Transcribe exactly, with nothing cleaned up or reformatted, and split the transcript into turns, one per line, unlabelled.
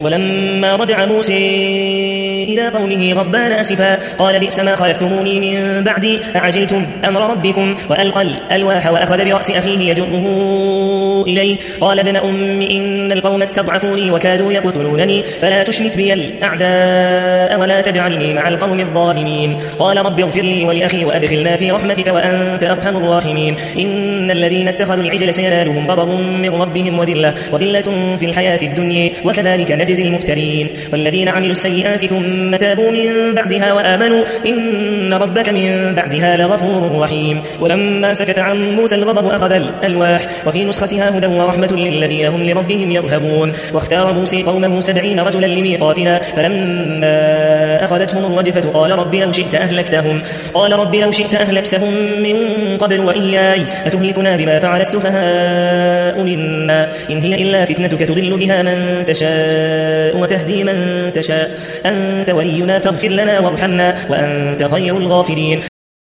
ولما رجع موسى إلى قومه غضبان آسفا قال بئس ما خلفتموني من بعدي أعجلتم أمر ربكم وألقى الألواح وأخذ برأس أخيه يجره إليه قال ابن أم إن القوم استضعفوني وكادوا يقتلونني فلا تشمت بي الأعداء ولا تجعلني مع القوم الظالمين قال رب اغفر لي ولأخي وأدخلنا في رحمتك وأنت أرحم الراحمين إن الذين اتخذوا العجل سينالهم غضب من ربهم وذلة وذلة في الحياة الدنيا وكذلك نجزي المفترين والذين عملوا السيئات ثم تابوا من بعدها وآمنوا إن ربك من بعدها لغفور رحيم ولما سكت عن موسى الغضب أخذ الألواح وفي نسختها هدى ورحمة للذين هم لربهم يرهبون واختار موسى قومه سبعين رجلا لميقاتنا فلما أخذتهم الرجفة قال رب لو شئت أهلكتهم قال رب لو شئت أهلكتهم من قبل وإياي أتهلكنا بما فعل السفهاء منا إن هي إلا فتنتك تضل بها من تشاء وتهدي من تشاء أنت ولينا فاغفر لنا وارحمنا وأنت خير الغافرين